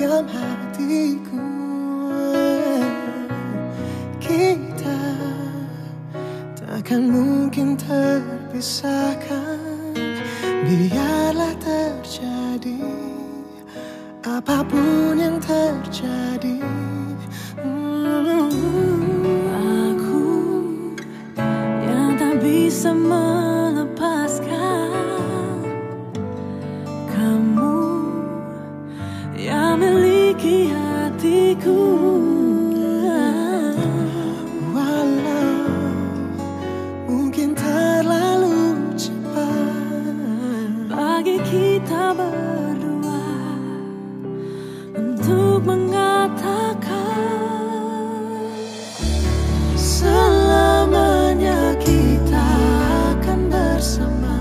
menggenggam hatiku. Kita takkan mungkin terpisahkan. Biarlah terjadi apapun yang terjadi. Aku yang tak bisa melepaskan kamu yang miliki hatiku. Walau mungkin terlalu cepat bagi kita berdua untuk mengatakan selamanya kita akan bersama,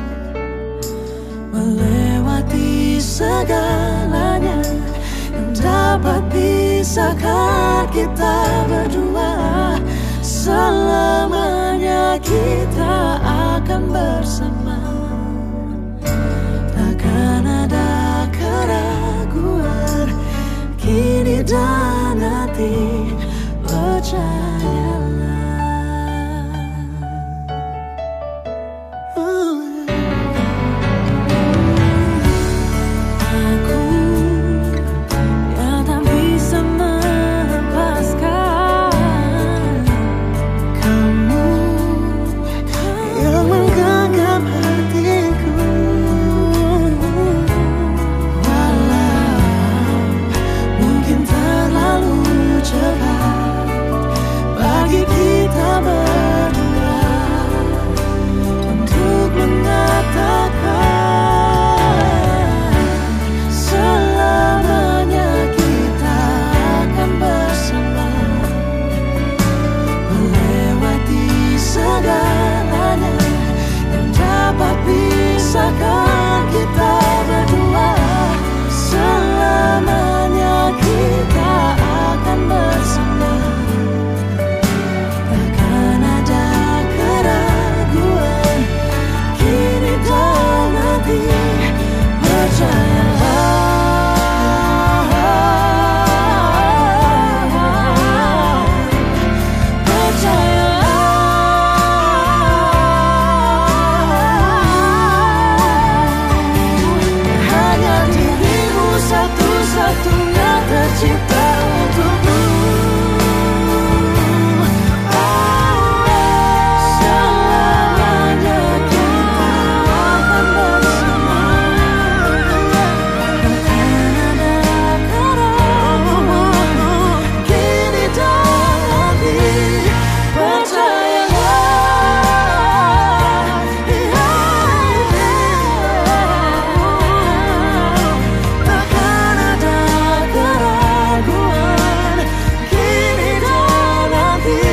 melewati segalanya yang dapat pisahkan kita berdua. Selamanya kita akan bersama, takkan ada keraguan kini dan nanti, percayalah. aku yang tak bisa melepaskan Kamu yang menggenggam hatiku. Walau mungkin terlalu cepat bagi kita berdua untuk mengatakan selamanya kita akan bersama, melewati segalanya yang dapat pisahkan kita berdua. Selamanya kita akan bersama, takkan ada keraguan kini dan nanti, percayalah. Hanya dirimu satu-satunya tercipta untukku. Selamanya kita akan bersama, takkan ada keraguan kini dan nanti, percayalah. Takkan ada keraguan kini dan nanti,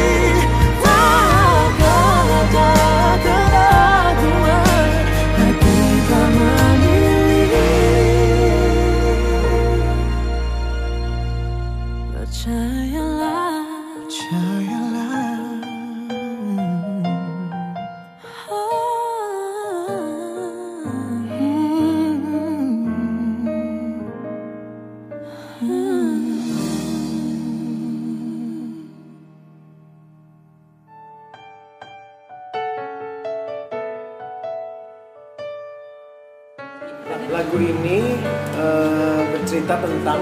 takkan ada keraguan hati tak memilih. percayalah. Lagu ini bercerita tentang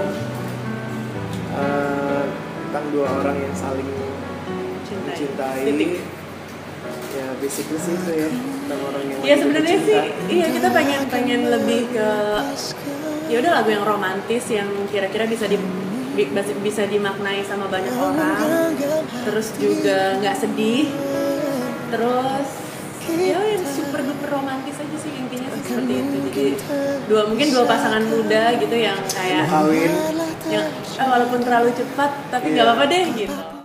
dua orang yang saling mencintai. Ya basically sih itu ya, tentang orang yang Ya sebenarnya sih, iya kita pengen lebih ke ya udah lagu yang romantis yang kira-kira bisa dimaknai sama banyak orang, terus juga nggak sedih, terus ya yang super duper romantis aja sih intinya sih seperti itu. Jadi mungkin dua pasangan muda gitu yang kayak kawin. yang walaupun terlalu cepat tapi nggak apa-apa deh gitu.